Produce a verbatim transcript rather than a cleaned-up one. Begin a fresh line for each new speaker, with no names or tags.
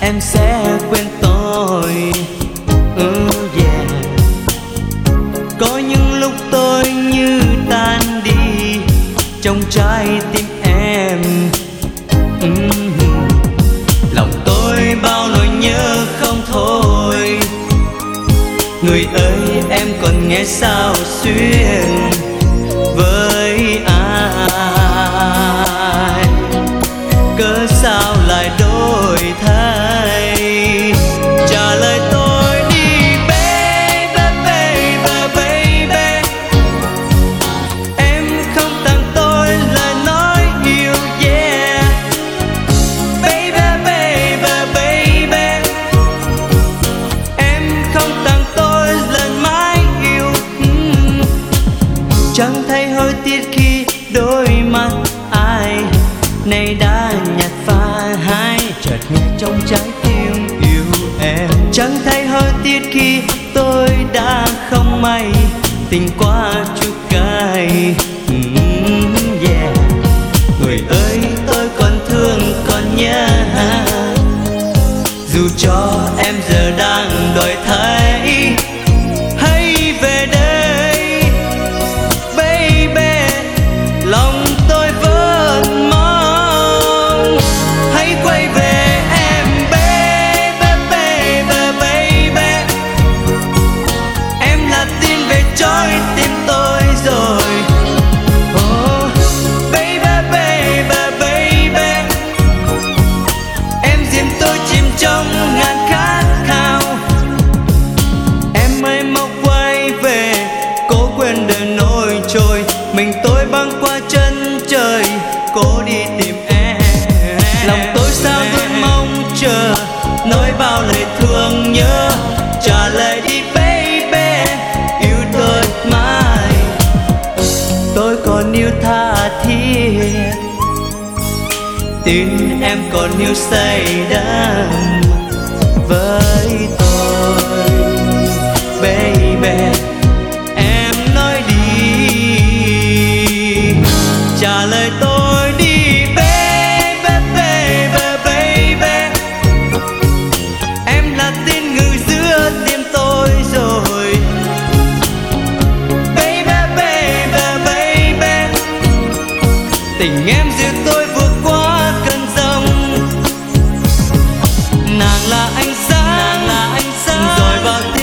em sẽ quên tôi. uh, yeah. Có những lúc tôi như tan đi trong trái tim em. uh, Lòng tôi bao nỗi nhớ không thôi. Người ơi em còn nghe sao xuyên với ai, cớ sao lại đổi thay. Trả lời tôi đi baby, baby, baby. Em không tặng tôi lời nói yêu, yeah. Baby, baby, baby. Em không tặng tôi lời mãi yêu. mm. Chẳng thấy hối tiếc khi đôi mắt ai nay đã nhạt pha hai, chợt nghe trong trái tim yêu em. Chẳng thấy hối tiếc khi tôi đã không may tình qua chút cay. mm, yeah. Người ơi tôi còn thương còn nhớ, dù cho em giờ đang đòi thấy. Hãy về đây baby, lòng tôi vẫn mong. Hãy quay về em baby, baby, baby. Em là tin về trái tim tôi rồi. Oh, baby, baby, baby. Em diêm tôi chìm trong ngàn khát khao. Em ơi mau quay về, cố quên đời nổi trôi. Mình tôi băng qua chân trời, cố đi tìm em. Lòng tôi sao luôn mong chờ, nói bao lời thương nhớ. Trả lời đi baby, yêu tôi mãi. Tôi còn yêu tha thiết, tin em còn yêu say đắm với tôi. Baby em nói đi, trả lời tôi đi baby, baby, baby. Em là tin ngự giữa tim tôi rồi. Baby, baby, baby. Tình em dìu tôi vượt qua cơn giông. Nàng là ánh sáng, nàng là ánh sáng, rồi vào